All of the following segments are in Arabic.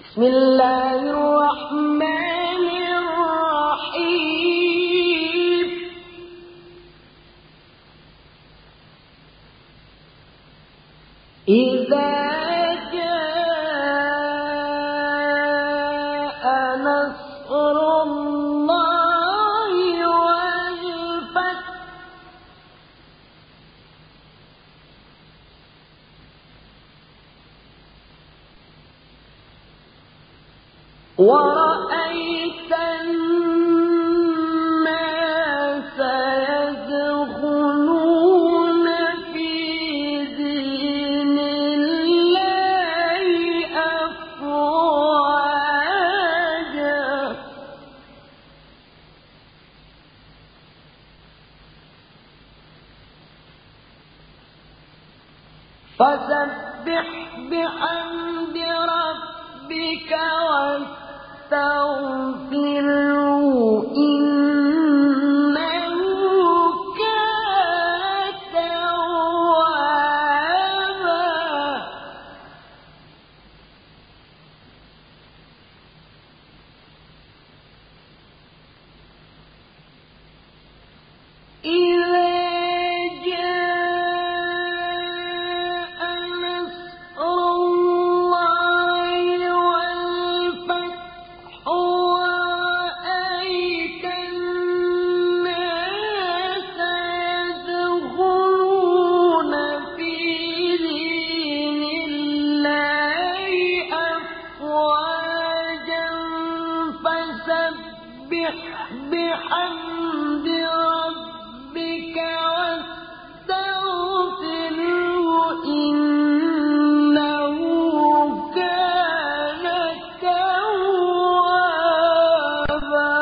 بسم الله الرحمن الرحيم إذا جاء نصر الله والفتح ورأيت الناس يدخلون في دين الله أفواجا فسبح بحمد ربك واستغفره إنه كان توابا إذا جاء نصر الله والفتح ورأيت الناس يدخلون في دين الله أفواجا فسبح بحمد ربك واستغفره إنه كان توابا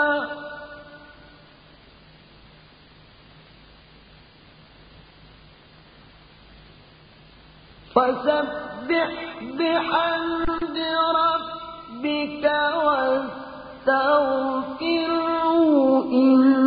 فسبح بحمد ربك واستغفره